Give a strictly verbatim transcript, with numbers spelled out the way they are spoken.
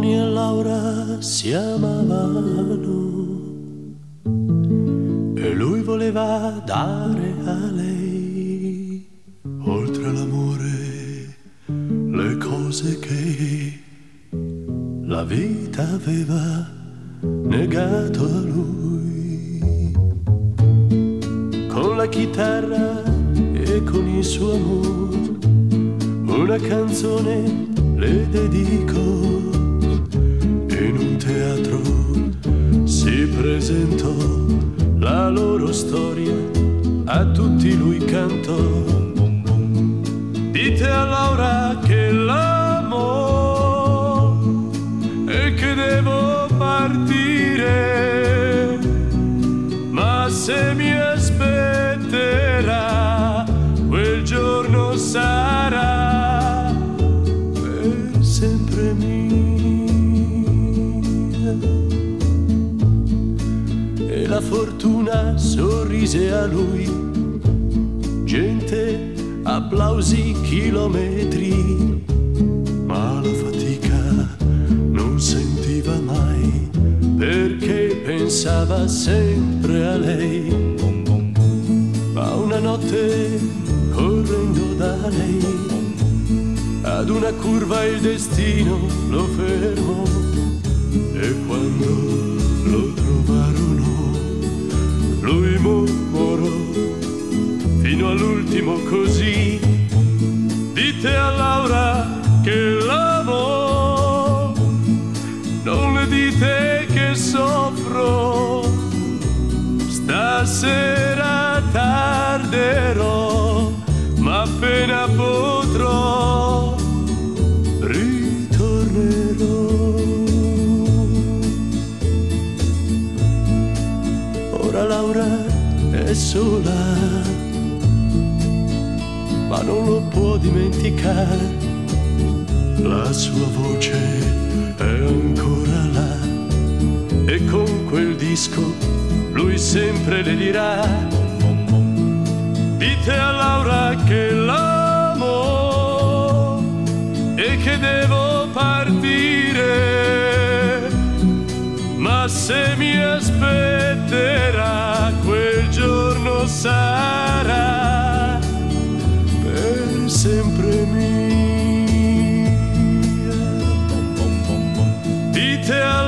Tony e Laura si amavano e lui voleva dare a lei, oltre l'amore, le cose che la vita aveva negato a lui. Con la chitarra e con il suo amore una canzone le dedico. In un teatro si presentò la loro storia, a tutti lui cantò. Dite a Laura che l'amo e che devo partire, ma se mi aspetterà quel giorno sarà per sempre mia. E la fortuna sorrise a lui, gente, applausi, chilometri, ma la fatica non sentiva mai, perché pensava sempre a lei. Ma una notte, correndo da lei, ad una curva il destino lo fermò, e quando lo trovarono lui mormorò fino all'ultimo così: dite a Laura che l'amo, non le dite che soffro, stasera tarderò, ma appena potrò ritornerò. Ora Laura è sola, ma non lo può dimenticare, la sua voce è ancora là, e con quel disco lui sempre le dirà: dite a Laura che l'amo e che devo partire, ma se mi aspetterà quel giorno sarà per sempre mia. Dite a